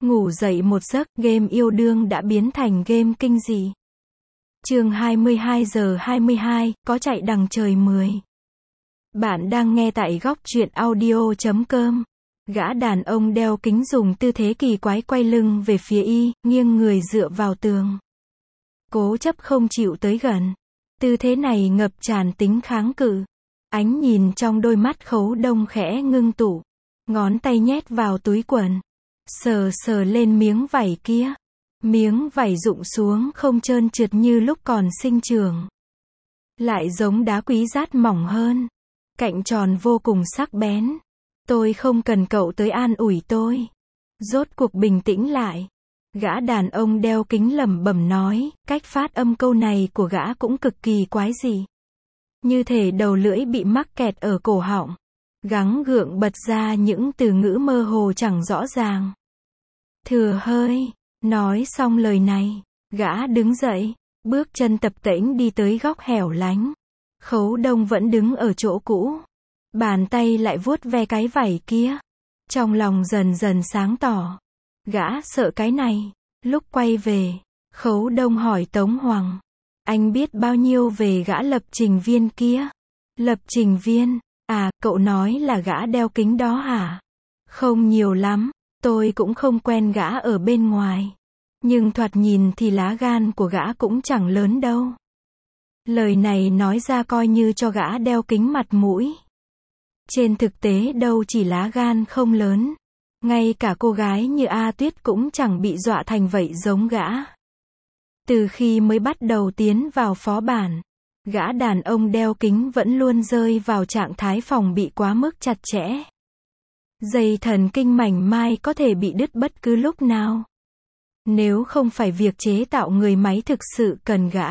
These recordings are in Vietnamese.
Ngủ dậy một giấc, game yêu đương đã biến thành game kinh dị. Chương 22 giờ 22, có chạy đằng trời 10. Bạn đang nghe tại góc truyện audio.com. Gã đàn ông đeo kính dùng tư thế kỳ quái quay lưng về phía y, nghiêng người dựa vào tường. Cố chấp không chịu tới gần. Tư thế này ngập tràn tính kháng cự. Ánh nhìn trong đôi mắt Khấu Đông khẽ ngưng tụ. Ngón tay nhét vào túi quần. Sờ sờ lên miếng vảy kia. Miếng vảy rụng xuống không trơn trượt như lúc còn sinh trưởng. Lại giống đá quý rát mỏng hơn. Cạnh tròn vô cùng sắc bén. Tôi không cần cậu tới an ủi tôi. Rốt cuộc bình tĩnh lại. Gã đàn ông đeo kính lẩm bẩm nói, cách phát âm câu này của gã cũng cực kỳ quái dị. Như thể đầu lưỡi bị mắc kẹt ở cổ họng. Gắng gượng bật ra những từ ngữ mơ hồ chẳng rõ ràng. Thừa hơi. Nói xong lời này, gã đứng dậy, bước chân tập tễnh đi tới góc hẻo lánh. Khấu Đông vẫn đứng ở chỗ cũ. Bàn tay lại vuốt ve cái vảy kia. Trong lòng dần dần sáng tỏ. Gã sợ cái này. Lúc quay về, Khấu Đông hỏi Tống Hoàng. Anh biết bao nhiêu về gã lập trình viên kia? Lập trình viên? À, cậu nói là gã đeo kính đó hả? Không nhiều lắm, tôi cũng không quen gã ở bên ngoài. Nhưng thoạt nhìn thì lá gan của gã cũng chẳng lớn đâu. Lời này nói ra coi như cho gã đeo kính mặt mũi. Trên thực tế đâu chỉ lá gan không lớn. Ngay cả cô gái như A Tuyết cũng chẳng bị dọa thành vậy giống gã. Từ khi mới bắt đầu tiến vào phó bản, gã đàn ông đeo kính vẫn luôn rơi vào trạng thái phòng bị quá mức chặt chẽ. Dây thần kinh mảnh mai có thể bị đứt bất cứ lúc nào. Nếu không phải việc chế tạo người máy thực sự cần gã.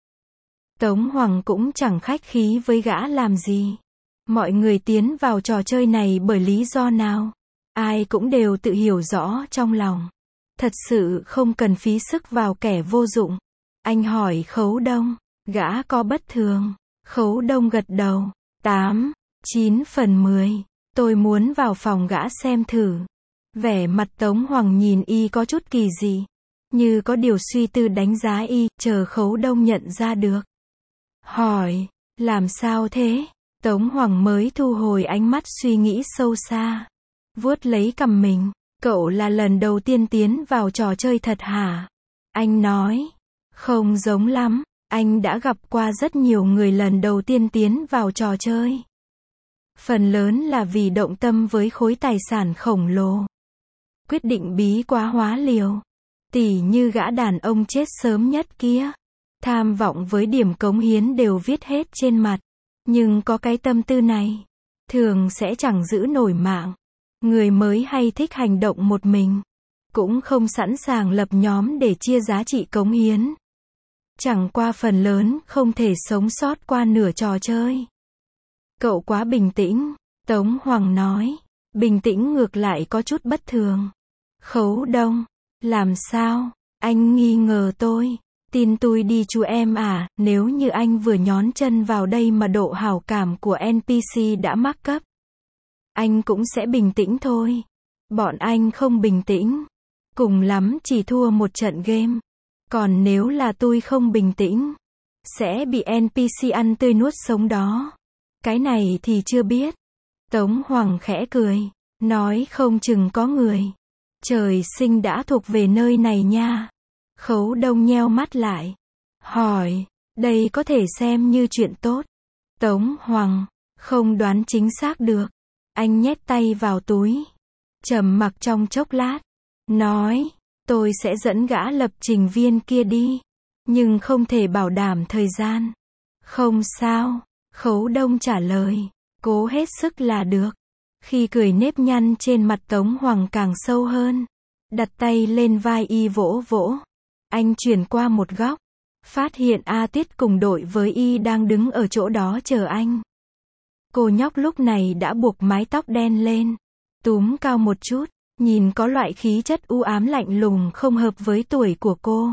Tống Hoàng cũng chẳng khách khí với gã làm gì. Mọi người tiến vào trò chơi này bởi lý do nào? Ai cũng đều tự hiểu rõ trong lòng. Thật sự không cần phí sức vào kẻ vô dụng. Anh hỏi Khấu Đông, gã có bất thường? Khấu Đông gật đầu. 8, 9 phần 10. Tôi muốn vào phòng gã xem thử. Vẻ mặt Tống Hoàng nhìn y có chút kỳ dị. Như có điều suy tư đánh giá y, chờ Khấu Đông nhận ra được. Hỏi, làm sao thế? Tống Hoàng mới thu hồi ánh mắt suy nghĩ sâu xa. Vuốt lấy cằm mình. Cậu là lần đầu tiên tiến vào trò chơi thật hả? Anh nói. Không giống lắm. Anh đã gặp qua rất nhiều người lần đầu tiên tiến vào trò chơi. Phần lớn là vì động tâm với khối tài sản khổng lồ. Quyết định bí quá hóa liều. Tỉ như gã đàn ông chết sớm nhất kia. Tham vọng với điểm cống hiến đều viết hết trên mặt. Nhưng có cái tâm tư này. Thường sẽ chẳng giữ nổi mạng. Người mới hay thích hành động một mình. Cũng không sẵn sàng lập nhóm để chia giá trị cống hiến. Chẳng qua phần lớn không thể sống sót qua nửa trò chơi. Cậu quá bình tĩnh, Tống Hoàng nói. Bình tĩnh ngược lại có chút bất thường. Khấu Đông, làm sao? Anh nghi ngờ tôi. Tin tôi đi chú em à, nếu như anh vừa nhón chân vào đây mà độ hảo cảm của NPC đã mắc cấp. Anh cũng sẽ bình tĩnh thôi. Bọn anh không bình tĩnh. Cùng lắm chỉ thua một trận game. Còn nếu là tôi không bình tĩnh, sẽ bị NPC ăn tươi nuốt sống đó. Cái này thì chưa biết. Tống Hoàng khẽ cười. Nói không chừng có người. Trời sinh đã thuộc về nơi này nha. Khấu Đông nheo mắt lại. Hỏi, đây có thể xem như chuyện tốt. Tống Hoàng, không đoán chính xác được. Anh nhét tay vào túi. Trầm mặc trong chốc lát. Nói, tôi sẽ dẫn gã lập trình viên kia đi. Nhưng không thể bảo đảm thời gian. Không sao. Khấu Đông trả lời. Cố hết sức là được. Khi cười nếp nhăn trên mặt Tống Hoàng càng sâu hơn. Đặt tay lên vai y vỗ vỗ. Anh chuyển qua một góc. Phát hiện A Tuyết cùng đội với y đang đứng ở chỗ đó chờ anh. Cô nhóc lúc này đã buộc mái tóc đen lên. Túm cao một chút. Nhìn có loại khí chất u ám lạnh lùng không hợp với tuổi của cô.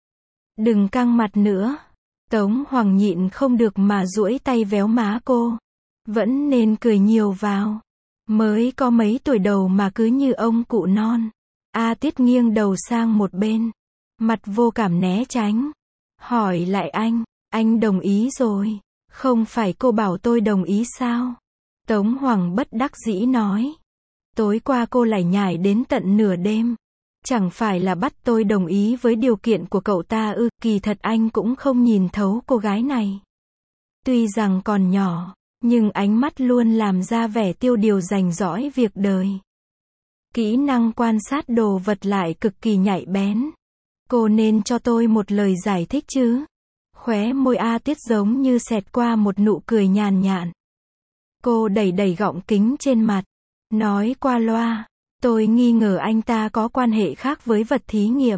Đừng căng mặt nữa. Tống Hoàng nhịn không được mà duỗi tay véo má cô. Vẫn nên cười nhiều vào. Mới có mấy tuổi đầu mà cứ như ông cụ non. A Tiết nghiêng đầu sang một bên. Mặt vô cảm né tránh. Hỏi lại anh đồng ý rồi. Không phải cô bảo tôi đồng ý sao? Tống Hoàng bất đắc dĩ nói. Tối qua cô lải nhải đến tận nửa đêm. Chẳng phải là bắt tôi đồng ý với điều kiện của cậu ta ư? Kỳ thật anh cũng không nhìn thấu cô gái này. Tuy rằng còn nhỏ, nhưng ánh mắt luôn làm ra vẻ tiêu điều rành rõi việc đời. Kỹ năng quan sát đồ vật lại cực kỳ nhạy bén. Cô nên cho tôi một lời giải thích chứ. Khóe môi A Tiết giống như xẹt qua một nụ cười nhàn nhạt. Cô đẩy đẩy gọng kính trên mặt. Nói qua loa. Tôi nghi ngờ anh ta có quan hệ khác với vật thí nghiệm.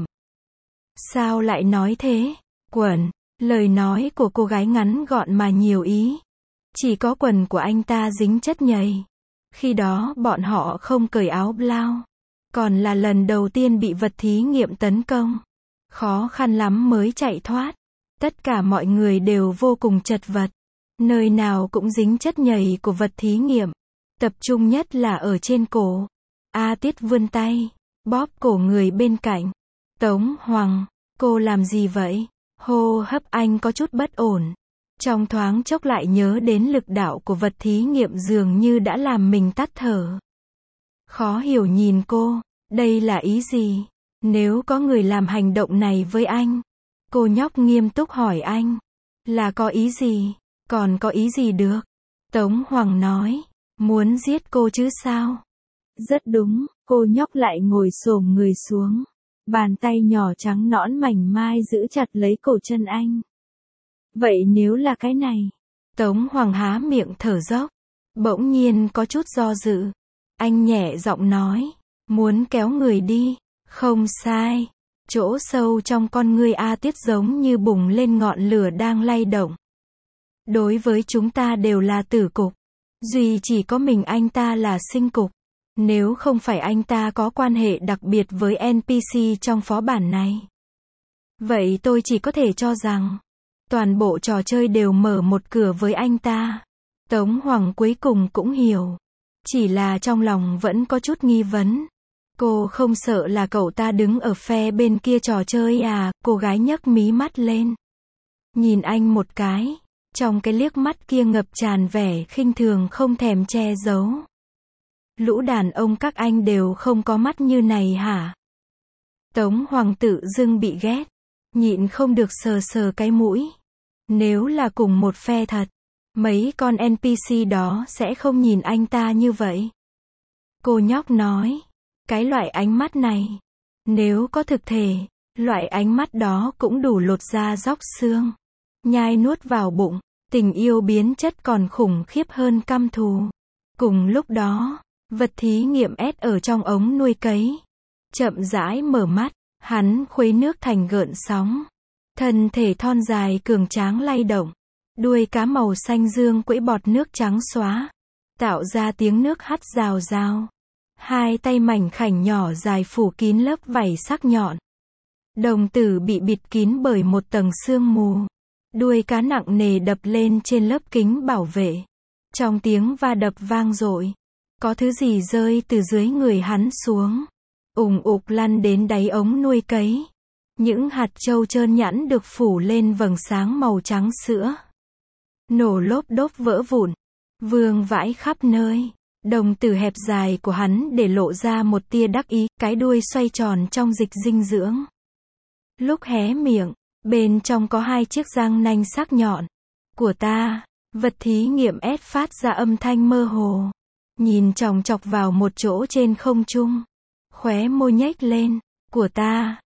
Sao lại nói thế? Quần. Lời nói của cô gái ngắn gọn mà nhiều ý. Chỉ có quần của anh ta dính chất nhầy. Khi đó bọn họ không cởi áo blau. Còn là lần đầu tiên bị vật thí nghiệm tấn công. Khó khăn lắm mới chạy thoát. Tất cả mọi người đều vô cùng chật vật. Nơi nào cũng dính chất nhầy của vật thí nghiệm. Tập trung nhất là ở trên cổ. A Tiết vươn tay, bóp cổ người bên cạnh. Tống Hoàng, cô làm gì vậy? Hô hấp anh có chút bất ổn. Trong thoáng chốc lại nhớ đến lực đạo của vật thí nghiệm dường như đã làm mình tắt thở. Khó hiểu nhìn cô, đây là ý gì? Nếu có người làm hành động này với anh. Cô nhóc nghiêm túc hỏi anh. Là có ý gì? Còn có ý gì được? Tống Hoàng nói. Muốn giết cô chứ sao? Rất đúng, cô nhóc lại ngồi xổm người xuống. Bàn tay nhỏ trắng nõn mảnh mai giữ chặt lấy cổ chân anh. Vậy nếu là cái này? Tống Hoàng há miệng thở dốc. Bỗng nhiên có chút do dự. Anh nhẹ giọng nói. Muốn kéo người đi. Không sai. Chỗ sâu trong con ngươi A Tiết giống như bùng lên ngọn lửa đang lay động. Đối với chúng ta đều là tử cục. Duy chỉ có mình anh ta là sinh cục. Nếu không phải anh ta có quan hệ đặc biệt với NPC trong phó bản này. Vậy tôi chỉ có thể cho rằng. Toàn bộ trò chơi đều mở một cửa với anh ta. Tống Hoàng cuối cùng cũng hiểu. Chỉ là trong lòng vẫn có chút nghi vấn. Cô không sợ là cậu ta đứng ở phe bên kia trò chơi à? Cô gái nhấc mí mắt lên. Nhìn anh một cái. Trong cái liếc mắt kia ngập tràn vẻ khinh thường không thèm che giấu. Lũ đàn ông các anh đều không có mắt như này hả? Tống Hoàng tự dưng bị ghét. Nhịn không được sờ sờ cái mũi. Nếu là cùng một phe thật. Mấy con NPC đó sẽ không nhìn anh ta như vậy. Cô nhóc nói. Cái loại ánh mắt này. Nếu có thực thể. Loại ánh mắt đó cũng đủ lột da róc xương. Nhai nuốt vào bụng. Tình yêu biến chất còn khủng khiếp hơn căm thù. Cùng lúc đó. Vật thí nghiệm S ở trong ống nuôi cấy. Chậm rãi mở mắt. Hắn khuấy nước thành gợn sóng. Thân thể thon dài cường tráng lay động. Đuôi cá màu xanh dương quẫy bọt nước trắng xóa. Tạo ra tiếng nước hắt rào rào. Hai tay mảnh khảnh nhỏ dài phủ kín lớp vảy sắc nhọn. Đồng tử bị bịt kín bởi một tầng sương mù. Đuôi cá nặng nề đập lên trên lớp kính bảo vệ. Trong tiếng va đập vang dội. Có thứ gì rơi từ dưới người hắn xuống. Ùng ục lăn đến đáy ống nuôi cấy. Những hạt trâu trơn nhẵn được phủ lên vầng sáng màu trắng sữa. Nổ lốp đốp vỡ vụn. Vương vãi khắp nơi. Đồng tử hẹp dài của hắn để lộ ra một tia đắc ý. Cái đuôi xoay tròn trong dịch dinh dưỡng. Lúc hé miệng. Bên trong có hai chiếc răng nanh sắc nhọn. Của ta. Vật thí nghiệm S phát ra âm thanh mơ hồ. Nhìn chòng chọc vào một chỗ trên không trung. Khóe môi nhếch lên. Của ta.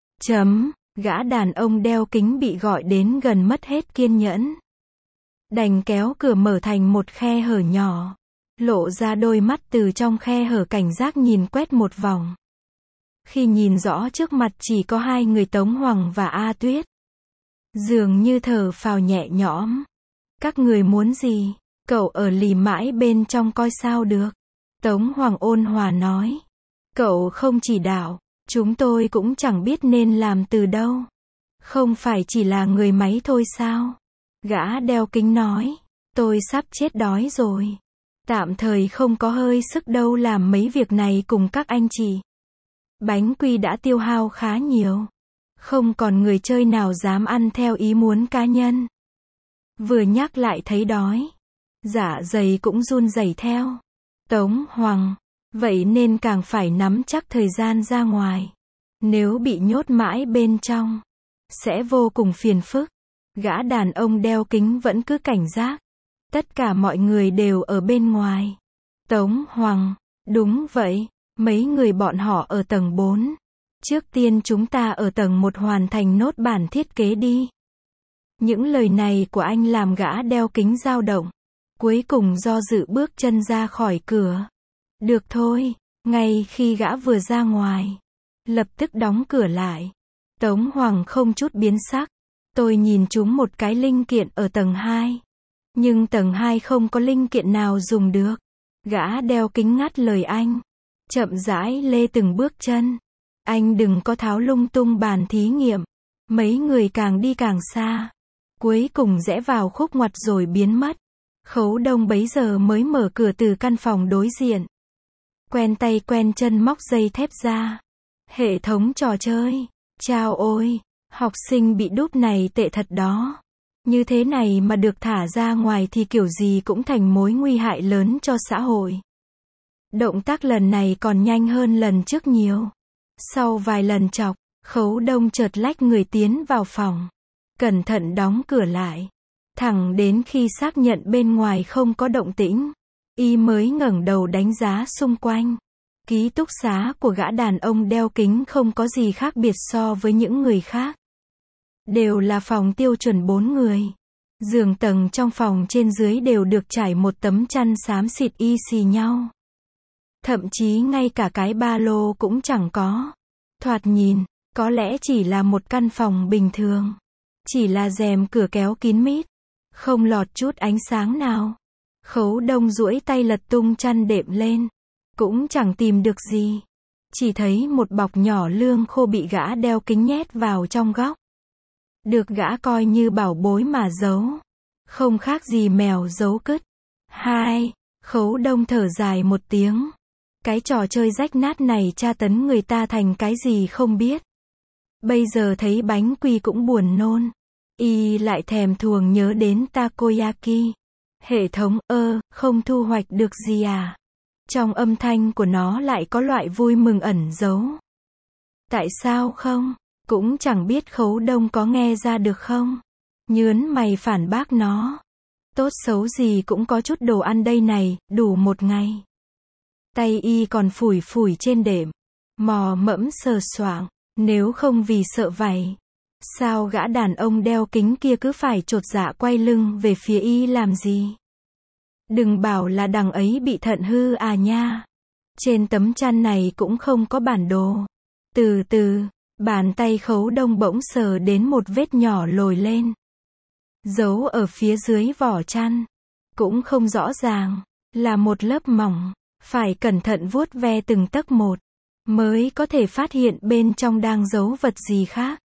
Gã đàn ông đeo kính bị gọi đến gần mất hết kiên nhẫn. Đành kéo cửa mở thành một khe hở nhỏ. Lộ ra đôi mắt từ trong khe hở cảnh giác nhìn quét một vòng. Khi nhìn rõ trước mặt chỉ có hai người Tống Hoàng và A Tuyết. Dường như thở phào nhẹ nhõm. Các người muốn gì? Cậu ở lì mãi bên trong coi sao được. Tống Hoàng ôn hòa nói. Cậu không chỉ đạo. Chúng tôi cũng chẳng biết nên làm từ đâu. Không phải chỉ là người máy thôi sao? Gã đeo kính nói. Tôi sắp chết đói rồi. Tạm thời không có hơi sức đâu làm mấy việc này cùng các anh chị. Bánh quy đã tiêu hao khá nhiều. Không còn người chơi nào dám ăn theo ý muốn cá nhân. Vừa nhắc lại thấy đói. Dạ dày cũng run rẩy theo. Tống Hoàng. Vậy nên càng phải nắm chắc thời gian ra ngoài. Nếu bị nhốt mãi bên trong, sẽ vô cùng phiền phức. Gã đàn ông đeo kính vẫn cứ cảnh giác. Tất cả mọi người đều ở bên ngoài. Tống Hoàng. Đúng vậy. Mấy người bọn họ ở tầng 4. Trước tiên chúng ta ở tầng 1 hoàn thành nốt bản thiết kế đi. Những lời này của anh làm gã đeo kính dao động. Cuối cùng do dự bước chân ra khỏi cửa. Được thôi. Ngay khi gã vừa ra ngoài, lập tức đóng cửa lại. Tống Hoàng không chút biến sắc. Tôi nhìn trúng một cái linh kiện ở tầng 2. Nhưng tầng 2 không có linh kiện nào dùng được. Gã đeo kính ngắt lời anh. Chậm rãi lê từng bước chân. Anh đừng có tháo lung tung bàn thí nghiệm. Mấy người càng đi càng xa. Cuối cùng rẽ vào khúc ngoặt rồi biến mất. Khấu Đông bấy giờ mới mở cửa từ căn phòng đối diện. Quen tay quen chân móc dây thép ra. Hệ thống trò chơi. Chao ôi, học sinh bị đúp này tệ thật đó. Như thế này mà được thả ra ngoài thì kiểu gì cũng thành mối nguy hại lớn cho xã hội. Động tác lần này còn nhanh hơn lần trước nhiều. Sau vài lần chọc, Khấu Đông chợt lách người tiến vào phòng. Cẩn thận đóng cửa lại. Thẳng đến khi xác nhận bên ngoài không có động tĩnh, y mới ngẩng đầu đánh giá xung quanh. Ký túc xá của gã đàn ông đeo kính không có gì khác biệt so với những người khác. Đều là phòng tiêu chuẩn 4 người. Giường tầng trong phòng trên dưới đều được trải một tấm chăn xám xịt y xì nhau. Thậm chí ngay cả cái ba lô cũng chẳng có. Thoạt nhìn, có lẽ chỉ là một căn phòng bình thường. Chỉ là rèm cửa kéo kín mít, không lọt chút ánh sáng nào. Khấu Đông duỗi tay lật tung chăn đệm lên, cũng chẳng tìm được gì. Chỉ thấy một bọc nhỏ lương khô bị gã đeo kính nhét vào trong góc. Được gã coi như bảo bối mà giấu. Không khác gì mèo giấu cứt. Khấu Đông thở dài một tiếng. Cái trò chơi rách nát này tra tấn người ta thành cái gì không biết. Bây giờ thấy bánh quy cũng buồn nôn. Y lại thèm thuồng nhớ đến takoyaki. Hệ thống, không thu hoạch được gì à? Trong âm thanh của nó lại có loại vui mừng ẩn giấu. Tại sao không? Cũng chẳng biết Khấu Đông có nghe ra được không? Nhớn mày phản bác nó. Tốt xấu gì cũng có chút đồ ăn đây này, đủ một ngày. Tay y còn phủi phủi trên đệm. Mò mẫm sờ soạng. Nếu không vì sợ vảy. Sao gã đàn ông đeo kính kia cứ phải chột dạ quay lưng về phía y làm gì? Đừng bảo là đằng ấy bị thận hư à nha. Trên tấm chăn này cũng không có bản đồ. Từ từ, bàn tay Khấu Đông bỗng sờ đến một vết nhỏ lồi lên. Giấu ở phía dưới vỏ chăn. Cũng không rõ ràng. Là một lớp mỏng. Phải cẩn thận vuốt ve từng tấc một. Mới có thể phát hiện bên trong đang giấu vật gì khác.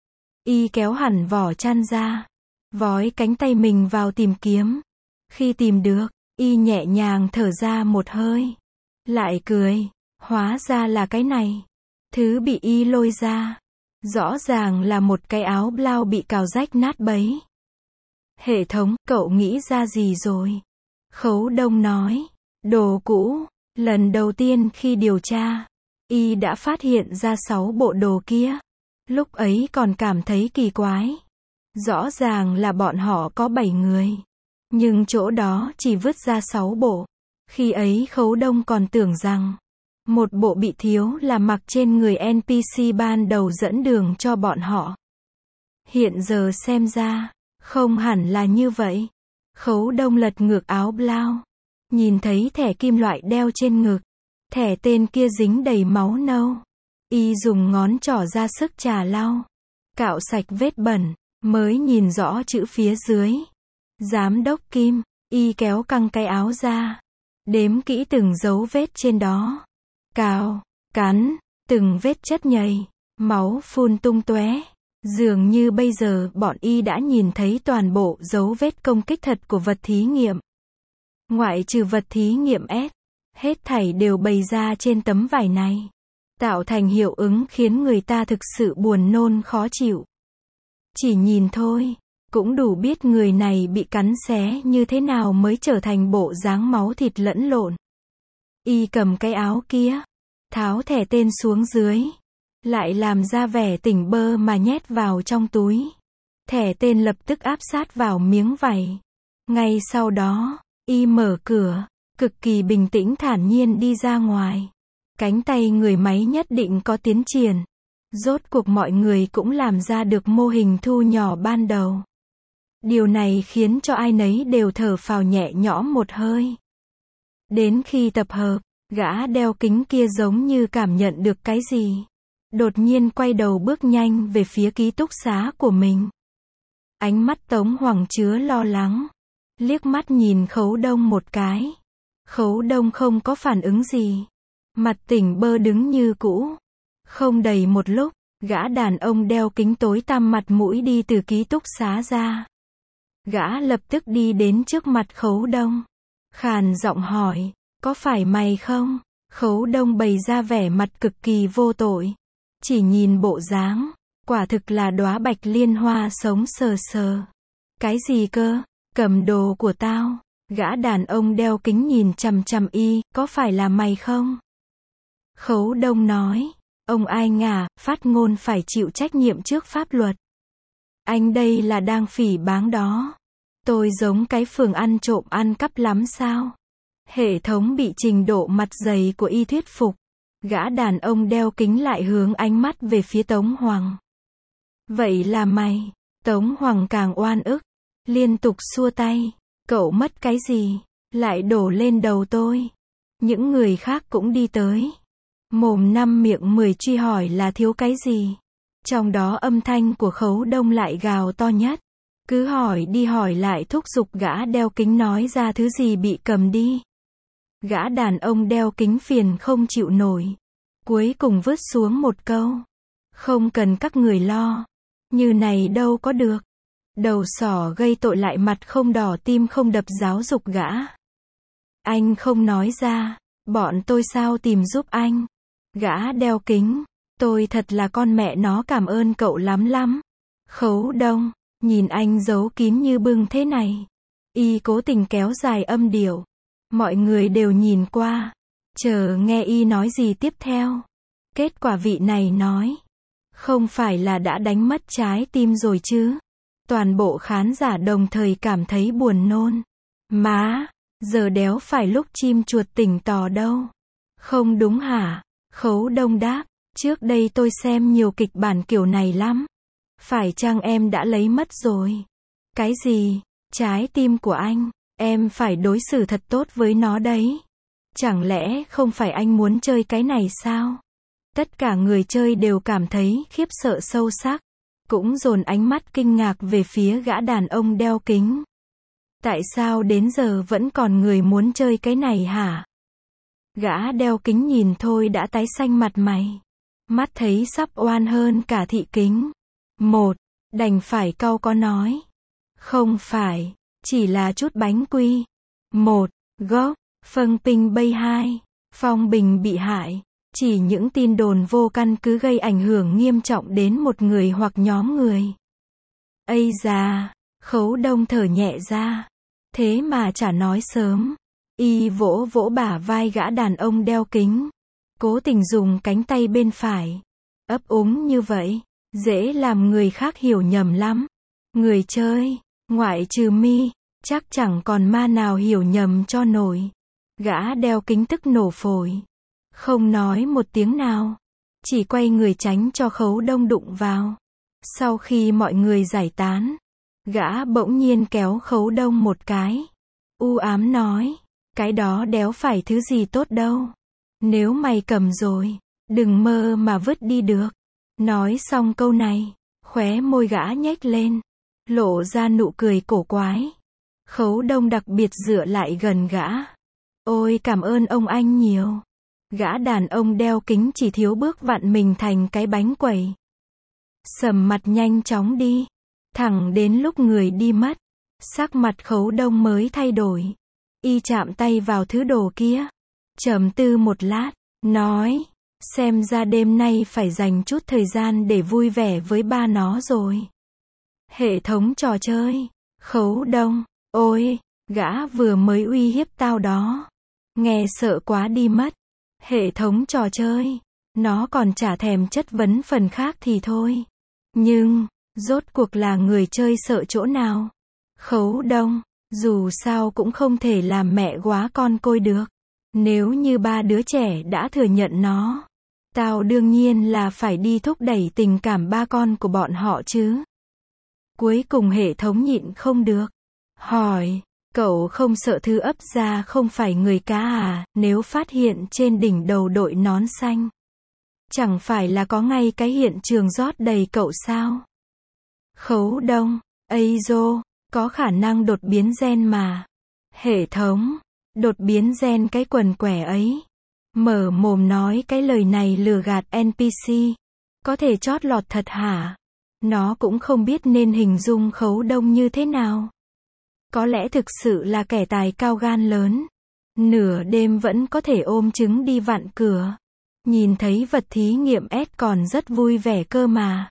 Y kéo hẳn vỏ chăn ra. Vói cánh tay mình vào tìm kiếm. Khi tìm được, y nhẹ nhàng thở ra một hơi. Lại cười. Hóa ra là cái này. Thứ bị y lôi ra. Rõ ràng là một cái áo blau bị cào rách nát bấy. Hệ thống, cậu nghĩ ra gì rồi? Khấu Đông nói. Đồ cũ. Lần đầu tiên khi điều tra, y đã phát hiện ra 6 bộ đồ kia. Lúc ấy còn cảm thấy kỳ quái. Rõ ràng là bọn họ có 7 người. Nhưng chỗ đó chỉ vứt ra 6 bộ. Khi ấy Khấu Đông còn tưởng rằng một bộ bị thiếu là mặc trên người NPC ban đầu dẫn đường cho bọn họ. Hiện giờ xem ra, không hẳn là như vậy. Khấu Đông lật ngược áo blau. Nhìn thấy thẻ kim loại đeo trên ngực. Thẻ tên kia dính đầy máu nâu. Y dùng ngón trỏ ra sức chà lau. Cạo sạch vết bẩn. Mới nhìn rõ chữ phía dưới. Giám đốc Kim. Y kéo căng cái áo ra. Đếm kỹ từng dấu vết trên đó. Cào, cắn, từng vết chất nhầy. Máu phun tung tóe. Dường như bây giờ bọn y đã nhìn thấy toàn bộ dấu vết công kích thật của vật thí nghiệm. Ngoại trừ vật thí nghiệm S. Hết thảy đều bày ra trên tấm vải này. tạo thành hiệu ứng khiến người ta thực sự buồn nôn khó chịu. Chỉ nhìn thôi, cũng đủ biết người này bị cắn xé như thế nào mới trở thành bộ dáng máu thịt lẫn lộn. Y cầm cái áo kia, tháo thẻ tên xuống dưới, lại làm ra vẻ tỉnh bơ mà nhét vào trong túi. Thẻ tên lập tức áp sát vào miếng vải. Ngay sau đó, Y mở cửa, cực kỳ bình tĩnh thản nhiên đi ra ngoài. Cánh tay người máy nhất định có tiến triển. Rốt cuộc mọi người cũng làm ra được mô hình thu nhỏ ban đầu. Điều này khiến cho ai nấy đều thở phào nhẹ nhõm một hơi. Đến khi tập hợp, gã đeo kính kia giống như cảm nhận được cái gì. Đột nhiên quay đầu bước nhanh về phía ký túc xá của mình. Ánh mắt Tống Hoàng chứa lo lắng. Liếc mắt nhìn Khấu Đông một cái. Khấu Đông không có phản ứng gì. Mặt tỉnh bơ đứng như cũ. Không đầy một lúc, gã đàn ông đeo kính tối tăm mặt mũi đi từ ký túc xá ra. Gã lập tức đi đến trước mặt Khấu Đông. Khàn giọng hỏi, có phải mày không? Khấu Đông bày ra vẻ mặt cực kỳ vô tội. Chỉ nhìn bộ dáng, quả thực là đóa bạch liên hoa sống sờ sờ. Cái gì cơ? Cầm đồ của tao. Gã đàn ông đeo kính nhìn chằm chằm Y, có phải là mày không? Khấu Đông nói, ông anh à, phát ngôn phải chịu trách nhiệm trước pháp luật. Anh đây là đang phỉ báng đó. Tôi giống cái phường ăn trộm ăn cắp lắm sao? Hệ thống bị trình độ mặt dày của Y thuyết phục. Gã đàn ông đeo kính lại hướng ánh mắt về phía Tống Hoàng. Vậy là mày. Tống Hoàng càng oan ức. Liên tục xua tay. Cậu mất cái gì? Lại đổ lên đầu tôi. Những người khác cũng đi tới. Mồm năm miệng 10 truy hỏi là thiếu cái gì. Trong đó âm thanh của Khấu Đông lại gào to nhất. Cứ hỏi đi hỏi lại thúc giục gã đeo kính nói ra thứ gì bị cầm đi. Gã đàn ông đeo kính phiền không chịu nổi. Cuối cùng vứt xuống một câu. Không cần các người lo. Như này đâu có được. Đầu sỏ gây tội lại mặt không đỏ tim không đập giáo dục gã. Anh không nói ra. Bọn tôi sao tìm giúp anh. Gã đeo kính. Tôi thật là con mẹ nó cảm ơn cậu lắm lắm. Khấu Đông. Nhìn anh giấu kín như bưng thế này. Y cố tình kéo dài âm điệu. Mọi người đều nhìn qua. Chờ nghe Y nói gì tiếp theo. Kết quả vị này nói. Không phải là đã đánh mất trái tim rồi chứ. Toàn bộ khán giả đồng thời cảm thấy buồn nôn. Má, giờ đéo phải lúc chim chuột tỉnh tò đâu. Không đúng hả? Khấu Đông đáp. Trước đây tôi xem nhiều kịch bản kiểu này lắm. Phải chăng em đã lấy mất rồi? Cái gì? Trái tim của anh? Em phải đối xử thật tốt với nó đấy. Chẳng lẽ không phải anh muốn chơi cái này sao? Tất cả người chơi đều cảm thấy khiếp sợ sâu sắc. Cũng dồn ánh mắt kinh ngạc về phía gã đàn ông đeo kính. Tại sao đến giờ vẫn còn người muốn chơi cái này hả? Gã đeo kính nhìn thôi đã tái xanh mặt mày. Mắt thấy sắp oan hơn cả thị kính. Một, đành phải cau có nói. Không phải, chỉ là chút bánh quy. Một, gốc, phân pinh bay hai, phong bình bị hại. Chỉ những tin đồn vô căn cứ gây ảnh hưởng nghiêm trọng đến một người hoặc nhóm người. Ây da, Khấu Đông thở nhẹ ra. Thế mà chả nói sớm. Y vỗ vỗ bả vai gã đàn ông đeo kính. Cố tình dùng cánh tay bên phải. Ấp úng như vậy, dễ làm người khác hiểu nhầm lắm. Người chơi, ngoại trừ mi, chắc chẳng còn ma nào hiểu nhầm cho nổi. Gã đeo kính tức nổ phổi. Không nói một tiếng nào. Chỉ quay người tránh cho Khấu Đông đụng vào. Sau khi mọi người giải tán, gã bỗng nhiên kéo Khấu Đông một cái. U ám nói, cái đó đéo phải thứ gì tốt đâu. Nếu mày cầm rồi, đừng mơ mà vứt đi được. Nói xong câu này, khóe môi gã nhếch lên, lộ ra nụ cười cổ quái. Khấu Đông đặc biệt dựa lại gần gã. Ôi cảm ơn ông anh nhiều. Gã đàn ông đeo kính chỉ thiếu bước vặn mình thành cái bánh quẩy. Sầm mặt nhanh chóng đi. Thẳng đến lúc người đi mất. Sắc mặt Khấu Đông mới thay đổi. Y chạm tay vào thứ đồ kia. Trầm tư một lát. Nói. Xem ra đêm nay phải dành chút thời gian để vui vẻ với ba nó rồi. Hệ thống trò chơi. Khấu Đông. Ôi, gã vừa mới uy hiếp tao đó. Nghe sợ quá đi mất. Hệ thống trò chơi. Nó còn chả thèm chất vấn phần khác thì thôi. Nhưng, rốt cuộc là người chơi sợ chỗ nào? Khấu Đông. Dù sao cũng không thể làm mẹ góa con côi được. Nếu như ba đứa trẻ đã thừa nhận nó, tao đương nhiên là phải đi thúc đẩy tình cảm ba con của bọn họ chứ. Cuối cùng hệ thống nhịn không được. Hỏi, cậu không sợ thứ ấp ra không phải người cá à, nếu phát hiện trên đỉnh đầu đội nón xanh? Chẳng phải là có ngay cái hiện trường rót đầy cậu sao? Khấu Đông, ây dô, có khả năng đột biến gen mà. Hệ thống, đột biến gen cái quần quẻ ấy. Mở mồm nói cái lời này lừa gạt NPC. Có thể chót lọt thật hả? Nó cũng không biết nên hình dung Khấu Đông như thế nào. Có lẽ thực sự là kẻ tài cao gan lớn. Nửa đêm vẫn có thể ôm trứng đi vặn cửa. Nhìn thấy vật thí nghiệm S còn rất vui vẻ cơ mà.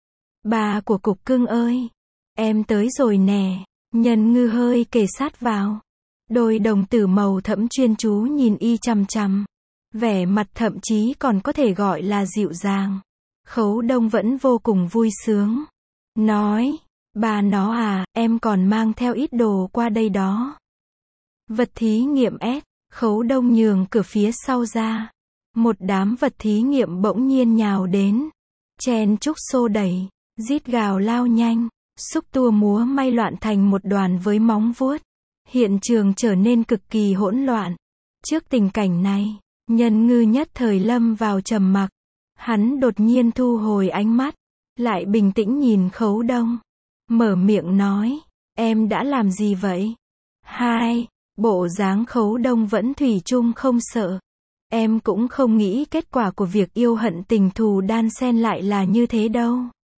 Bà của cục cưng ơi, em tới rồi nè. Nhân Ngư hơi kề sát vào. Đôi đồng tử màu thẫm chuyên chú nhìn y chằm chằm. Vẻ mặt thậm chí còn có thể gọi là dịu dàng. Khấu Đông vẫn vô cùng vui sướng. Nói, bà nó à, em còn mang theo ít đồ qua đây đó. Vật thí nghiệm S. Khấu Đông nhường cửa phía sau ra. Một đám vật thí nghiệm bỗng nhiên nhào đến. Chen chúc xô đẩy, rít gào lao nhanh. Xúc tua múa may loạn thành một đoàn với móng vuốt. Hiện trường trở nên cực kỳ hỗn loạn. Trước tình cảnh này, Nhân Ngư nhất thời lâm vào trầm mặc. Hắn đột nhiên thu hồi ánh mắt, lại bình tĩnh nhìn Khấu Đông. Mở miệng nói, em đã làm gì vậy? Hai, bộ dáng Khấu Đông vẫn thủy chung không sợ. Em cũng không nghĩ kết quả của việc yêu hận tình thù đan xen lại là như thế đâu.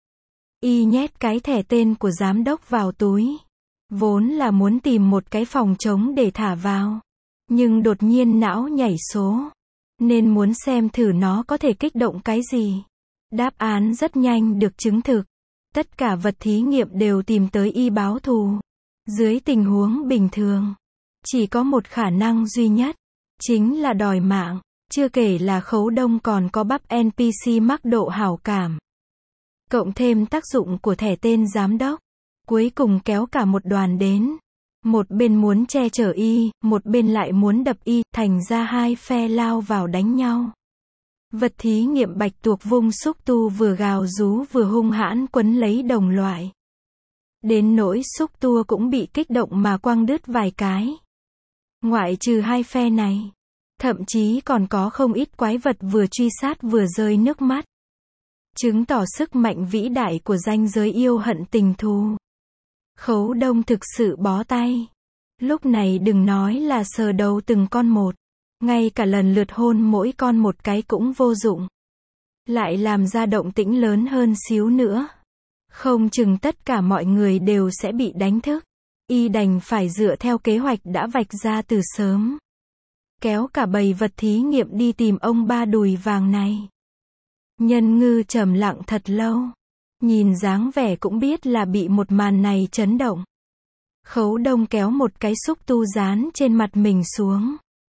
Y nhét cái thẻ tên của giám đốc vào túi. Vốn là muốn tìm một cái phòng trống để thả vào. Nhưng đột nhiên não nhảy số. Nên muốn xem thử nó có thể kích động cái gì. Đáp án rất nhanh được chứng thực. Tất cả vật thí nghiệm đều tìm tới y báo thù. Dưới tình huống bình thường, chỉ có một khả năng duy nhất. Chính là đòi mạng. Chưa kể là Khấu Đông còn có bắp NPC mắc độ hảo cảm. Cộng thêm tác dụng của thẻ tên giám đốc. Cuối cùng kéo cả một đoàn đến. Một bên muốn che chở y, một bên lại muốn đập y, thành ra hai phe lao vào đánh nhau. Vật thí nghiệm bạch tuộc vung xúc tu vừa gào rú vừa hung hãn quấn lấy đồng loại. Đến nỗi xúc tua cũng bị kích động mà quăng đứt vài cái. Ngoại trừ hai phe này, thậm chí còn có không ít quái vật vừa truy sát vừa rơi nước mắt. Chứng tỏ sức mạnh vĩ đại của ranh giới yêu hận tình thù. Khấu Đông thực sự bó tay. Lúc này đừng nói là sờ đầu từng con một. Ngay cả lần lượt hôn mỗi con một cái cũng vô dụng. Lại làm ra động tĩnh lớn hơn xíu nữa. Không chừng tất cả mọi người đều sẽ bị đánh thức. Y đành phải dựa theo kế hoạch đã vạch ra từ sớm. Kéo cả bầy vật thí nghiệm đi tìm ông ba đùi vàng này. Nhân Ngư trầm lặng thật lâu. Nhìn dáng vẻ cũng biết là bị một màn này chấn động. Khấu Đông kéo một cái xúc tu dán trên mặt mình xuống.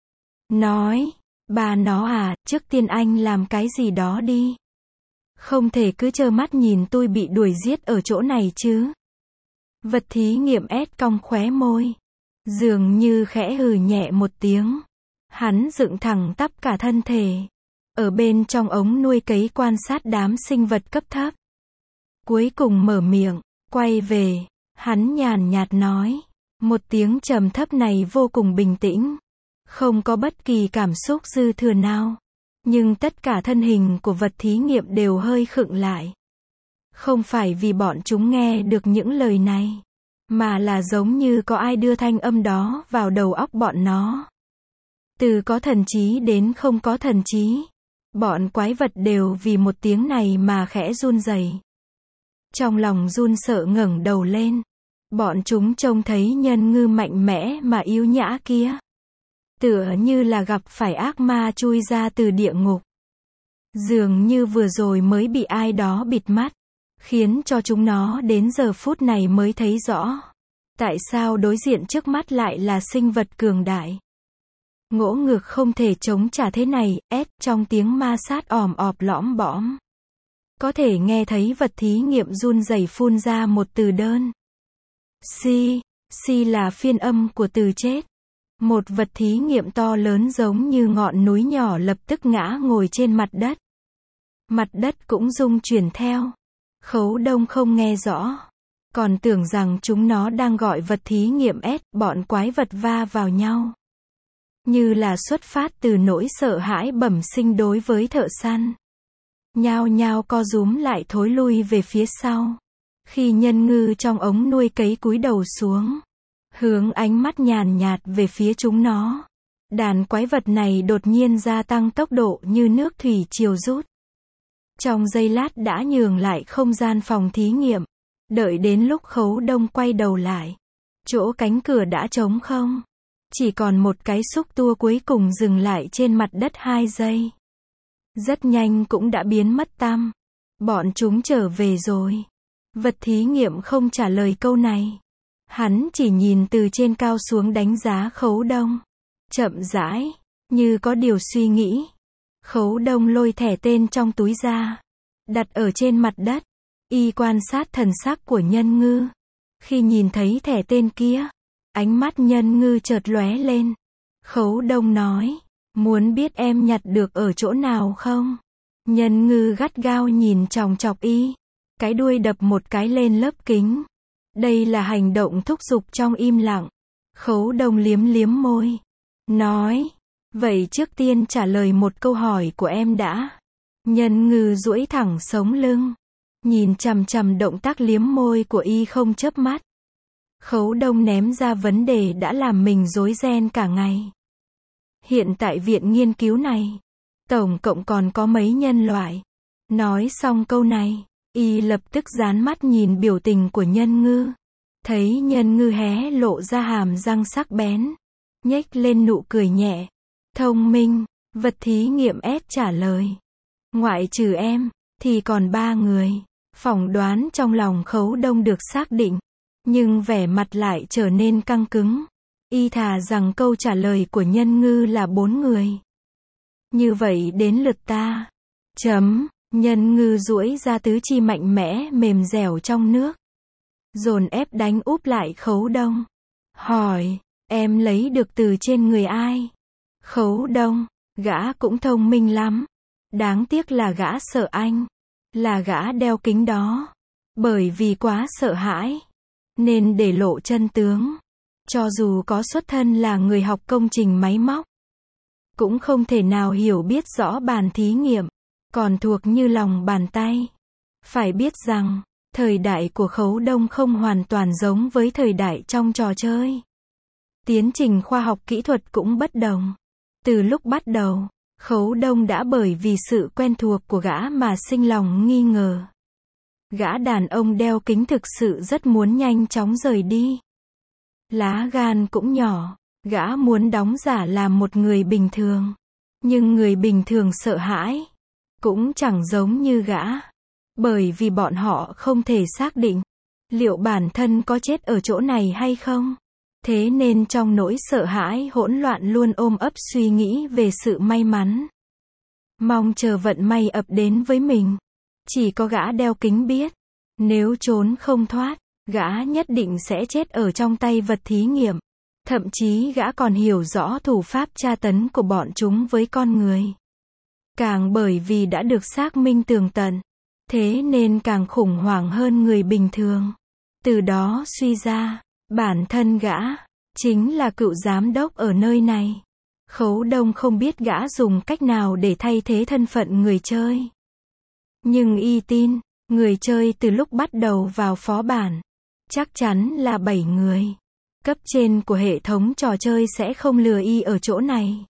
Nói, bà nó à, trước tiên anh làm cái gì đó đi. Không thể cứ trơ mắt nhìn tôi bị đuổi giết ở chỗ này chứ. Vật thí nghiệm S cong khóe môi. Dường như khẽ hừ nhẹ một tiếng. Hắn dựng thẳng tắp cả thân thể. Ở bên trong ống nuôi cấy quan sát đám sinh vật cấp thấp. Cuối cùng mở miệng, quay về. Hắn nhàn nhạt nói. Một tiếng trầm thấp này vô cùng bình tĩnh. Không có bất kỳ cảm xúc dư thừa nào. Nhưng tất cả thân hình của vật thí nghiệm đều hơi khựng lại. Không phải vì bọn chúng nghe được những lời này. Mà là giống như có ai đưa thanh âm đó vào đầu óc bọn nó. Từ có thần trí đến không có thần trí. Bọn quái vật đều vì một tiếng này mà khẽ run rẩy. Trong lòng run sợ ngẩng đầu lên. Bọn chúng trông thấy Nhân Ngư mạnh mẽ mà yếu nhã kia. Tựa như là gặp phải ác ma chui ra từ địa ngục. Dường như vừa rồi mới bị ai đó bịt mắt, khiến cho chúng nó đến giờ phút này mới thấy rõ. Tại sao đối diện trước mắt lại là sinh vật cường đại? Ngỗ ngược không thể chống trả thế này, trong tiếng ma sát òm ọp lõm bõm. Có thể nghe thấy vật thí nghiệm run rẩy phun ra một từ đơn. Si là phiên âm của từ chết. Một vật thí nghiệm to lớn giống như ngọn núi nhỏ lập tức ngã ngồi trên mặt đất. Mặt đất cũng rung chuyển theo. Khấu Đông không nghe rõ. Còn tưởng rằng chúng nó đang gọi vật thí nghiệm bọn quái vật va vào nhau. Như là xuất phát từ nỗi sợ hãi bẩm sinh đối với thợ săn. Nhao nhao co rúm lại thối lui về phía sau. Khi nhân ngư trong ống nuôi cấy cúi đầu xuống, hướng ánh mắt nhàn nhạt về phía chúng nó. Đàn quái vật này đột nhiên gia tăng tốc độ như nước thủy triều rút. Trong giây lát đã nhường lại không gian phòng thí nghiệm. Đợi đến lúc Khấu Đông quay đầu lại, chỗ cánh cửa đã trống không. Chỉ còn một cái xúc tua cuối cùng dừng lại trên mặt đất 2 giây. Rất nhanh cũng đã biến mất tăm. Bọn chúng trở về rồi. Vật thí nghiệm không trả lời câu này. Hắn chỉ nhìn từ trên cao xuống đánh giá Khấu Đông. Chậm rãi, như có điều suy nghĩ. Khấu Đông lôi thẻ tên trong túi ra, đặt ở trên mặt đất. Y quan sát thần sắc của nhân ngư. Khi nhìn thấy thẻ tên kia, ánh mắt nhân ngư chợt lóe lên. Khấu Đông nói, muốn biết em nhặt được ở chỗ nào không? Nhân ngư gắt gao nhìn chòng chọc y. Cái đuôi đập một cái lên lớp kính. Đây là hành động thúc giục trong im lặng. Khấu Đông liếm liếm môi. Nói, vậy trước tiên trả lời một câu hỏi của em đã. Nhân ngư duỗi thẳng sống lưng. Nhìn chằm chằm động tác liếm môi của y không chớp mắt. Khấu Đông ném ra vấn đề đã làm mình rối ren cả ngày. Hiện tại viện nghiên cứu này, tổng cộng còn có mấy nhân loại? Nói xong câu này, y lập tức dán mắt nhìn biểu tình của nhân ngư. Thấy nhân ngư hé lộ ra hàm răng sắc bén. Nhếch lên nụ cười nhẹ. Thông minh, vật thí nghiệm trả lời. Ngoại trừ em, thì còn 3 người. Phỏng đoán trong lòng Khấu Đông được xác định. Nhưng vẻ mặt lại trở nên căng cứng. Y thà rằng câu trả lời của nhân ngư là 4 người. Như vậy đến lượt ta. Nhân ngư duỗi ra tứ chi mạnh mẽ mềm dẻo trong nước. Dồn ép đánh úp lại Khấu Đông. Hỏi, em lấy được từ trên người ai? Khấu Đông, gã cũng thông minh lắm. Đáng tiếc là gã sợ anh. Là gã đeo kính đó. Bởi vì quá sợ hãi, nên để lộ chân tướng. Cho dù có xuất thân là người học công trình máy móc, cũng không thể nào hiểu biết rõ bàn thí nghiệm, còn thuộc như lòng bàn tay. Phải biết rằng, thời đại của Khấu Đông không hoàn toàn giống với thời đại trong trò chơi. Tiến trình khoa học kỹ thuật cũng bất đồng. Từ lúc bắt đầu, Khấu Đông đã bởi vì sự quen thuộc của gã mà sinh lòng nghi ngờ. Gã đàn ông đeo kính thực sự rất muốn nhanh chóng rời đi. Lá gan cũng nhỏ, gã muốn đóng giả là một người bình thường. Nhưng người bình thường sợ hãi, cũng chẳng giống như gã. Bởi vì bọn họ không thể xác định, liệu bản thân có chết ở chỗ này hay không. Thế nên trong nỗi sợ hãi hỗn loạn luôn ôm ấp suy nghĩ về sự may mắn. Mong chờ vận may ập đến với mình. Chỉ có gã đeo kính biết, nếu trốn không thoát, gã nhất định sẽ chết ở trong tay vật thí nghiệm. Thậm chí gã còn hiểu rõ thủ pháp tra tấn của bọn chúng với con người. Càng bởi vì đã được xác minh tường tận, thế nên càng khủng hoảng hơn người bình thường. Từ đó suy ra, bản thân gã chính là cựu giám đốc ở nơi này. Khấu Đông không biết gã dùng cách nào để thay thế thân phận người chơi. Nhưng y tin, người chơi từ lúc bắt đầu vào phó bản, chắc chắn là 7 người. Cấp trên của hệ thống trò chơi sẽ không lừa y ở chỗ này.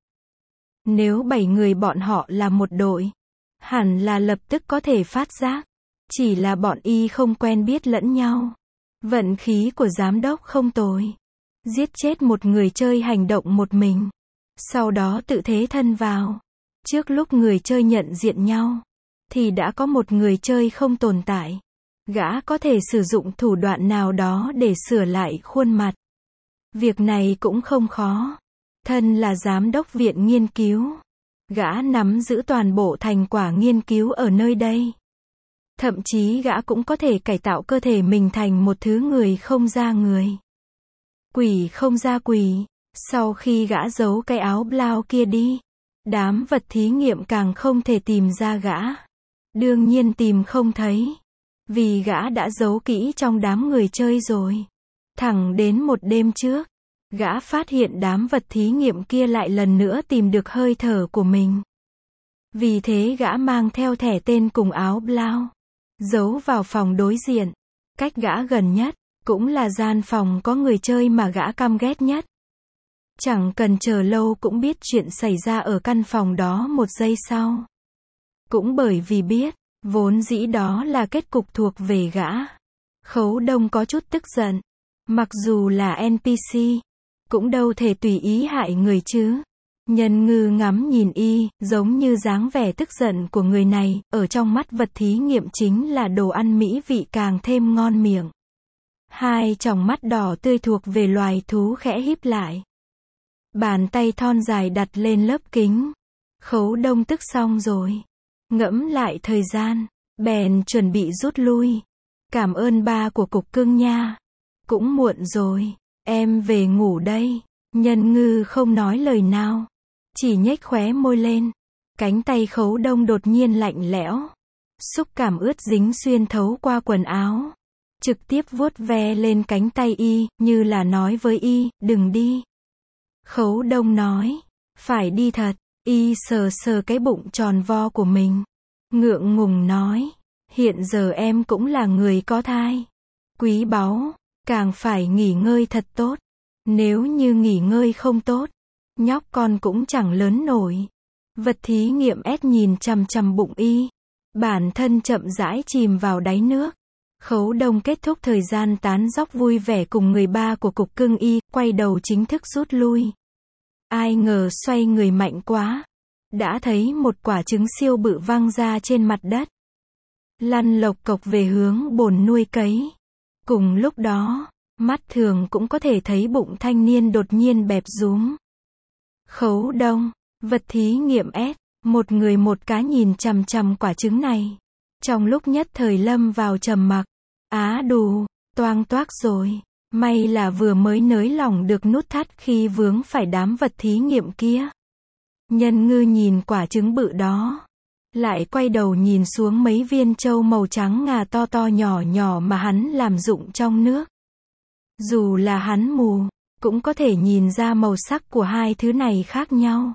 Nếu 7 người bọn họ là một đội, hẳn là lập tức có thể phát giác. Chỉ là bọn y không quen biết lẫn nhau. Vận khí của giám đốc không tồi. Giết chết một người chơi hành động một mình. Sau đó tự thế thân vào. Trước lúc người chơi nhận diện nhau, thì đã có một người chơi không tồn tại. Gã có thể sử dụng thủ đoạn nào đó để sửa lại khuôn mặt. Việc này cũng không khó. Thân là giám đốc viện nghiên cứu. Gã nắm giữ toàn bộ thành quả nghiên cứu ở nơi đây. Thậm chí gã cũng có thể cải tạo cơ thể mình thành một thứ người không ra người. Quỷ không ra quỷ. Sau khi gã giấu cái áo blau kia đi, đám vật thí nghiệm càng không thể tìm ra gã. Đương nhiên tìm không thấy. Vì gã đã giấu kỹ trong đám người chơi rồi. Thẳng đến một đêm trước, gã phát hiện đám vật thí nghiệm kia lại lần nữa tìm được hơi thở của mình. Vì thế gã mang theo thẻ tên cùng áo blau, giấu vào phòng đối diện, cách gã gần nhất, cũng là gian phòng có người chơi mà gã căm ghét nhất. Chẳng cần chờ lâu cũng biết chuyện xảy ra ở căn phòng đó một giây sau. Cũng bởi vì biết, vốn dĩ đó là kết cục thuộc về gã. Khấu Đông có chút tức giận. Mặc dù là NPC, cũng đâu thể tùy ý hại người chứ. Nhân Ngư ngắm nhìn y, giống như dáng vẻ tức giận của người này, ở trong mắt vật thí nghiệm chính là đồ ăn mỹ vị càng thêm ngon miệng. Hai tròng mắt đỏ tươi thuộc về loài thú khẽ híp lại. Bàn tay thon dài đặt lên lớp kính. Khấu Đông tức xong rồi. Ngẫm lại thời gian, bèn chuẩn bị rút lui. Cảm ơn ba của cục cưng nha. Cũng muộn rồi, em về ngủ đây. Nhân Ngư không nói lời nào, chỉ nhếch khóe môi lên. Cánh tay Khấu Đông đột nhiên lạnh lẽo. Xúc cảm ướt dính xuyên thấu qua quần áo. Trực tiếp vuốt ve lên cánh tay y, như là nói với y, đừng đi. Khấu Đông nói, phải đi thật. Y sờ sờ cái bụng tròn vo của mình. Ngượng ngùng nói, hiện giờ em cũng là người có thai. Quý báu, càng phải nghỉ ngơi thật tốt. Nếu như nghỉ ngơi không tốt, nhóc con cũng chẳng lớn nổi. Vật thí nghiệm S nhìn chằm chằm bụng y. Bản thân chậm rãi chìm vào đáy nước. Khấu Đông kết thúc thời gian tán dóc vui vẻ cùng người ba của cục cưng y, quay đầu chính thức rút lui. Ai ngờ xoay người mạnh quá. Đã thấy một quả trứng siêu bự văng ra trên mặt đất. Lăn lộc cộc về hướng bồn nuôi cấy. Cùng lúc đó, mắt thường cũng có thể thấy bụng thanh niên đột nhiên bẹp rúm. Khấu Đông, vật thí nghiệm S, một người một cá nhìn chằm chằm quả trứng này. Trong lúc nhất thời lâm vào trầm mặc. Á đù, toang toác rồi. May là vừa mới nới lỏng được nút thắt khi vướng phải đám vật thí nghiệm kia. Nhân Ngư nhìn quả trứng bự đó. Lại quay đầu nhìn xuống mấy viên trâu màu trắng ngà to to nhỏ nhỏ mà hắn làm rụng trong nước. Dù là hắn mù, cũng có thể nhìn ra màu sắc của hai thứ này khác nhau.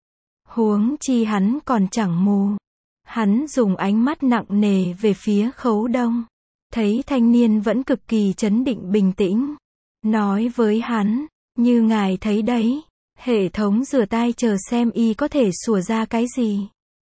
Huống chi hắn còn chẳng mù. Hắn dùng ánh mắt nặng nề về phía Khấu Đông. Thấy thanh niên vẫn cực kỳ trấn định bình tĩnh. Nói với hắn, như ngài thấy đấy, hệ thống rửa tay chờ xem y có thể sủa ra cái gì.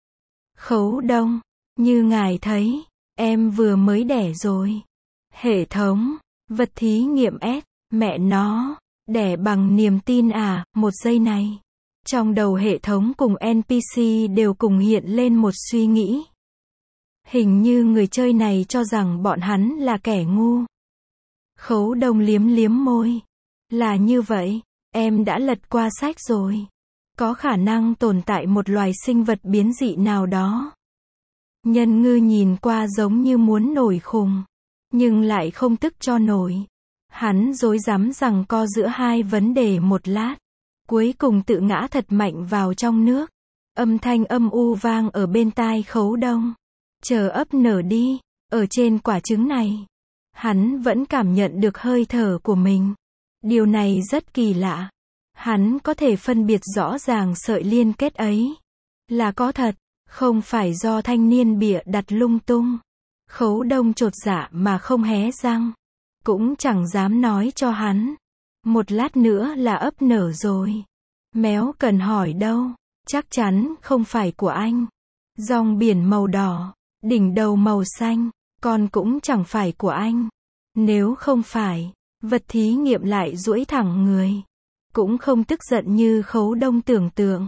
Khấu Đông, như ngài thấy, em vừa mới đẻ rồi. Hệ thống, vật thí nghiệm S, mẹ nó, đẻ bằng niềm tin à, một giây này. Trong đầu hệ thống cùng NPC đều cùng hiện lên một suy nghĩ. Hình như người chơi này cho rằng bọn hắn là kẻ ngu. Khấu Đông liếm liếm môi. Là như vậy, em đã lật qua sách rồi. Có khả năng tồn tại một loài sinh vật biến dị nào đó. Nhân Ngư nhìn qua giống như muốn nổi khùng, nhưng lại không tức cho nổi. Hắn rối rắm giằng co giữa hai vấn đề một lát. Cuối cùng tự ngã thật mạnh vào trong nước. Âm thanh âm u vang ở bên tai Khấu Đông. Chờ ấp nở đi, ở trên quả trứng này. Hắn vẫn cảm nhận được hơi thở của mình. Điều này rất kỳ lạ. Hắn có thể phân biệt rõ ràng sợi liên kết ấy là có thật, không phải do thanh niên bịa đặt lung tung. Khấu Đông chột dạ mà không hé răng. Cũng chẳng dám nói cho hắn. Một lát nữa là ấp nở rồi. Méo cần hỏi đâu. Chắc chắn không phải của anh. Dòng biển màu đỏ, đỉnh đầu màu xanh, con cũng chẳng phải của anh. Nếu không phải, vật thí nghiệm lại duỗi thẳng người. Cũng không tức giận như Khấu Đông tưởng tượng.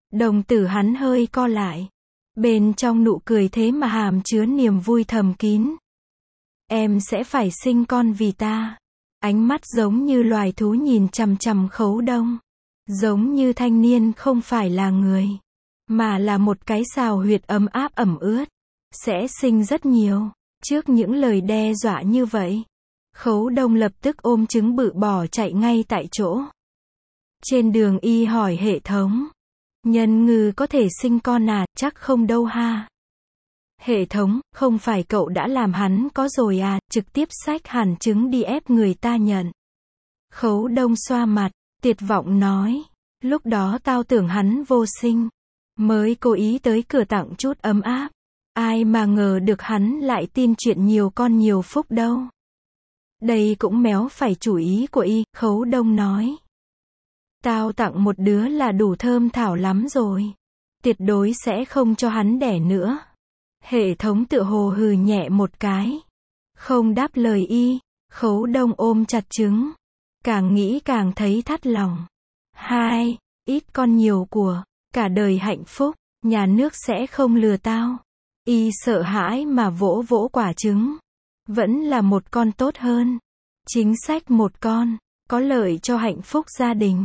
Đồng tử hắn hơi co lại. Bên trong nụ cười thế mà hàm chứa niềm vui thầm kín. Em sẽ phải sinh con vì ta. Ánh mắt giống như loài thú nhìn chằm chằm Khấu Đông. Giống như thanh niên không phải là người, mà là một cái xào huyệt ấm áp ẩm ướt. Sẽ sinh rất nhiều. Trước những lời đe dọa như vậy, Khấu Đông lập tức ôm trứng bự bỏ chạy ngay tại chỗ. Trên đường y hỏi hệ thống. Nhân ngư có thể sinh con à, chắc không đâu ha. Hệ thống, không phải cậu đã làm hắn có rồi à, trực tiếp xách hẳn trứng đi ép người ta nhận. Khấu Đông xoa mặt, tuyệt vọng nói. Lúc đó tao tưởng hắn vô sinh. Mới cố ý tới cửa tặng chút ấm áp. Ai mà ngờ được hắn lại tin chuyện nhiều con nhiều phúc đâu. Đây cũng méo phải chủ ý của y, Khấu Đông nói. Tao tặng một đứa là đủ thơm thảo lắm rồi. Tuyệt đối sẽ không cho hắn đẻ nữa. Hệ thống tựa hồ hừ nhẹ một cái. Không đáp lời y, Khấu Đông ôm chặt trứng. Càng nghĩ càng thấy thắt lòng. Hai, ít con nhiều của, cả đời hạnh phúc, nhà nước sẽ không lừa tao. Y sợ hãi mà vỗ vỗ quả trứng. Vẫn là một con tốt hơn. Chính sách một con, có lợi cho hạnh phúc gia đình.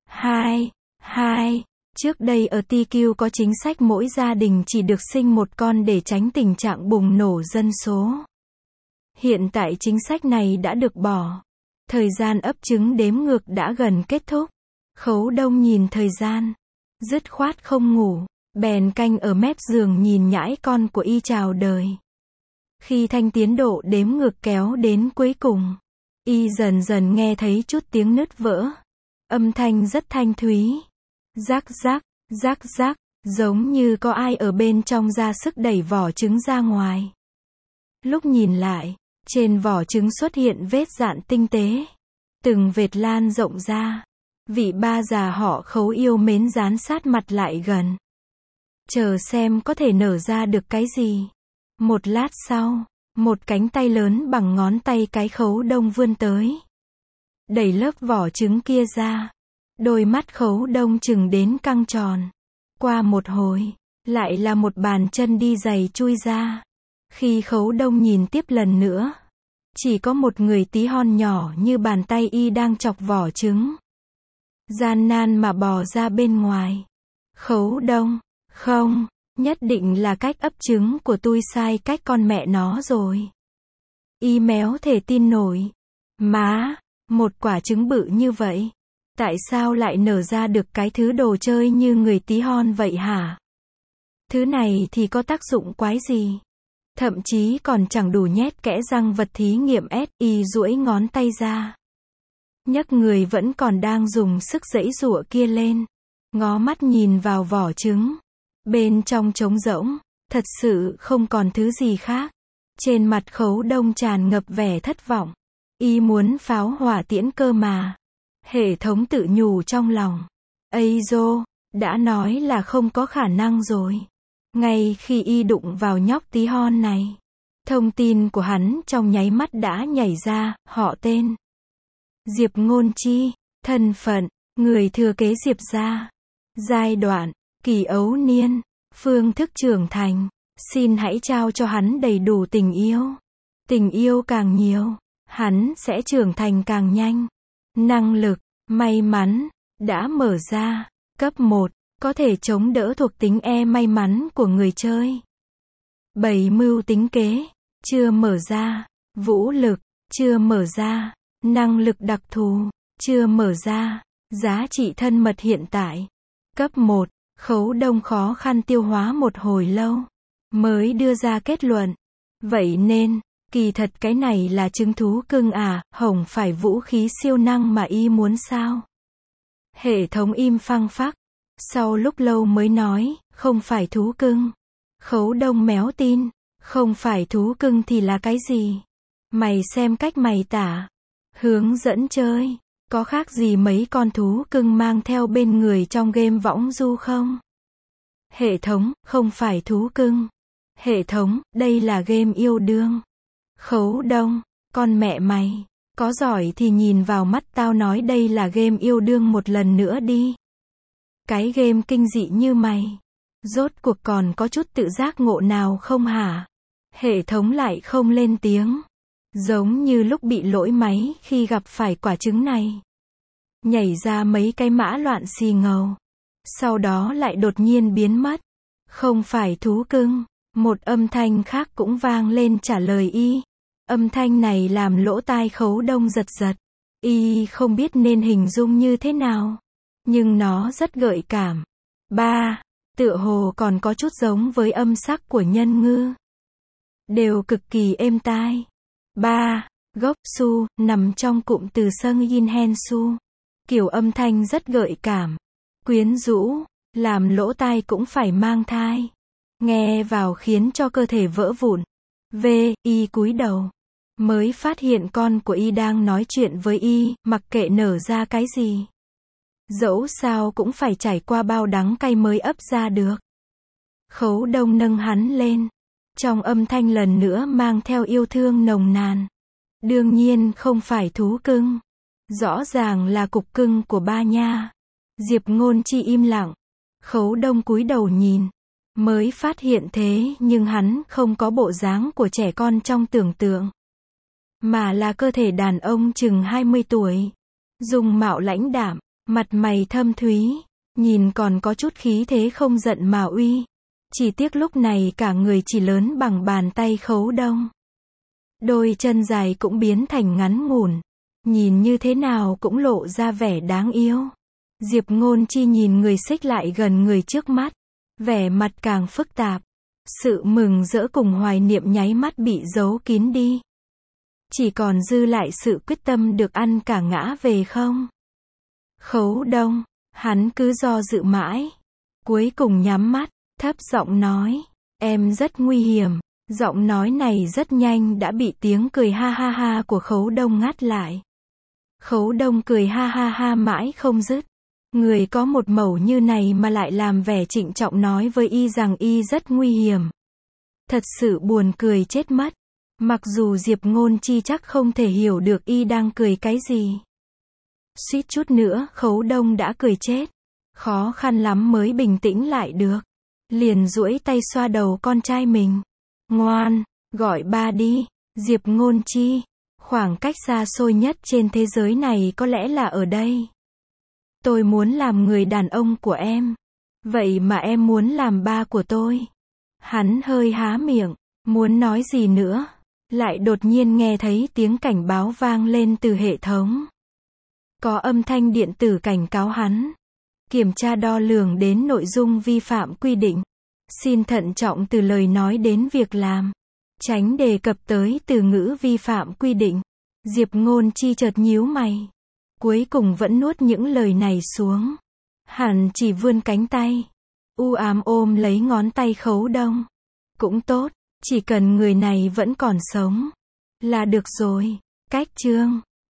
Hai, trước đây ở TQ có chính sách mỗi gia đình chỉ được sinh một con để tránh tình trạng bùng nổ dân số. Hiện tại chính sách này đã được bỏ. Thời gian ấp trứng đếm ngược đã gần kết thúc. Khấu Đông nhìn thời gian. Dứt khoát không ngủ. Bèn canh ở mép giường nhìn nhãi con của y chào đời. Khi thanh tiến độ đếm ngược kéo đến cuối cùng, y dần dần nghe thấy chút tiếng nứt vỡ. Âm thanh rất thanh thúy. Rắc rắc, rắc rắc, giống như có ai ở bên trong ra sức đẩy vỏ trứng ra ngoài. Lúc nhìn lại, trên vỏ trứng xuất hiện vết dạn tinh tế. Từng vệt lan rộng ra. Vị ba già họ Khấu yêu mến dán sát mặt lại gần. Chờ xem có thể nở ra được cái gì. Một lát sau, một cánh tay lớn bằng ngón tay cái Khấu Đông vươn tới. Đẩy lớp vỏ trứng kia ra. Đôi mắt Khấu Đông chừng đến căng tròn. Qua một hồi, lại là một bàn chân đi giày chui ra. Khi Khấu Đông nhìn tiếp lần nữa, chỉ có một người tí hon nhỏ như bàn tay y đang chọc vỏ trứng. Gian nan mà bò ra bên ngoài. Khấu Đông, không, nhất định là cách ấp trứng của tôi sai cách con mẹ nó rồi. Y méo thể tin nổi. Má, một quả trứng bự như vậy. Tại sao lại nở ra được cái thứ đồ chơi như người tí hon vậy hả? Thứ này thì có tác dụng quái gì? Thậm chí còn chẳng đủ nhét kẽ răng vật thí nghiệm y duỗi ngón tay ra. Nhấc người vẫn còn đang dùng sức giãy giụa kia lên. Ngó mắt nhìn vào vỏ trứng. Bên trong trống rỗng, thật sự không còn thứ gì khác. Trên mặt Khấu Đông tràn ngập vẻ thất vọng. Y muốn pháo hỏa tiễn cơ mà. Hệ thống tự nhủ trong lòng. Ây dô, đã nói là không có khả năng rồi. Ngay khi y đụng vào nhóc tí hon này, thông tin của hắn trong nháy mắt đã nhảy ra, họ tên. Diệp Ngôn Chi, thân phận, người thừa kế Diệp gia. Giai đoạn, kỳ ấu niên, phương thức trưởng thành. Xin hãy trao cho hắn đầy đủ tình yêu. Tình yêu càng nhiều, hắn sẽ trưởng thành càng nhanh. Năng lực, may mắn, đã mở ra. Cấp 1, có thể chống đỡ thuộc tính may mắn của người chơi. 7 mưu tính kế, chưa mở ra. Vũ lực, chưa mở ra. Năng lực đặc thù, chưa mở ra. Giá trị thân mật hiện tại. Cấp 1, Khấu Đông khó khăn tiêu hóa một hồi lâu, mới đưa ra kết luận. Vậy nên, kỳ thật cái này là trứng thú cưng à, hổng phải vũ khí siêu năng mà y muốn sao? Hệ thống im phăng phắc. Sau lúc lâu mới nói, không phải thú cưng. Khấu Đông méo tin, không phải thú cưng thì là cái gì? Mày xem cách mày tả. Hướng dẫn chơi, có khác gì mấy con thú cưng mang theo bên người trong game võng du không? Hệ thống, không phải thú cưng. Hệ thống, đây là game yêu đương. Khấu Đông, con mẹ mày, có giỏi thì nhìn vào mắt tao nói đây là game yêu đương một lần nữa đi. Cái game kinh dị như mày. Rốt cuộc còn có chút tự giác ngộ nào không hả? Hệ thống lại không lên tiếng. Giống như lúc bị lỗi máy khi gặp phải quả trứng này. Nhảy ra mấy cái mã loạn xì ngầu. Sau đó lại đột nhiên biến mất. Không phải thú cưng. Một âm thanh khác cũng vang lên trả lời y. Âm thanh này làm lỗ tai Khấu Đông giật giật. Y không biết nên hình dung như thế nào. Nhưng nó rất gợi cảm. Ba, tựa hồ còn có chút giống với âm sắc của nhân ngư. Đều cực kỳ êm tai. Ba, gốc su, nằm trong cụm từ sâng yin hen su. Kiểu âm thanh rất gợi cảm. Quyến rũ, làm lỗ tai cũng phải mang thai. Nghe vào khiến cho cơ thể vỡ vụn. V, y cúi đầu. Mới phát hiện con của y đang nói chuyện với y, mặc kệ nở ra cái gì. Dẫu sao cũng phải trải qua bao đắng cay mới ấp ra được. Khấu Đông nâng hắn lên. Trong âm thanh lần nữa mang theo yêu thương nồng nàn. Đương nhiên không phải thú cưng. Rõ ràng là cục cưng của ba nha. Diệp Ngôn Chi im lặng. Khấu Đông cúi đầu nhìn. Mới phát hiện thế nhưng hắn không có bộ dáng của trẻ con trong tưởng tượng. Mà là cơ thể đàn ông chừng 20 tuổi. Dung mạo lãnh đạm, mặt mày thâm thúy. Nhìn còn có chút khí thế không giận mà uy. Chỉ tiếc lúc này cả người chỉ lớn bằng bàn tay Khấu Đông. Đôi chân dài cũng biến thành ngắn ngủn. Nhìn như thế nào cũng lộ ra vẻ đáng yêu. Diệp Ngôn Chi nhìn người xích lại gần người trước mắt. Vẻ mặt càng phức tạp. Sự mừng rỡ cùng hoài niệm nháy mắt bị giấu kín đi. Chỉ còn dư lại sự quyết tâm được ăn cả ngã về không. Khấu Đông, hắn cứ do dự mãi. Cuối cùng nhắm mắt, thấp giọng nói. Em rất nguy hiểm. Giọng nói này rất nhanh đã bị tiếng cười ha ha ha của Khấu Đông ngắt lại. Khấu Đông cười ha ha ha mãi không dứt. Người có một mẩu như này mà lại làm vẻ trịnh trọng nói với y rằng y rất nguy hiểm. Thật sự buồn cười chết mất. Mặc dù Diệp Ngôn Chi chắc không thể hiểu được y đang cười cái gì. Suýt chút nữa Khấu Đông đã cười chết. Khó khăn lắm mới bình tĩnh lại được. Liền duỗi tay xoa đầu con trai mình. Ngoan, gọi ba đi. Diệp Ngôn Chi. Khoảng cách xa xôi nhất trên thế giới này có lẽ là ở đây. Tôi muốn làm người đàn ông của em. Vậy mà em muốn làm ba của tôi. Hắn hơi há miệng, muốn nói gì nữa. Lại đột nhiên nghe thấy tiếng cảnh báo vang lên từ hệ thống. Có âm thanh điện tử cảnh cáo hắn. Kiểm tra đo lường đến nội dung vi phạm quy định. Xin thận trọng từ lời nói đến việc làm. Tránh đề cập tới từ ngữ vi phạm quy định. Diệp Ngôn Chi chợt nhíu mày. Cuối cùng vẫn nuốt những lời này xuống. Hắn chỉ vươn cánh tay. U ám ôm lấy ngón tay Khấu Đông. Cũng tốt, chỉ cần người này vẫn còn sống. Là được rồi. Cách chương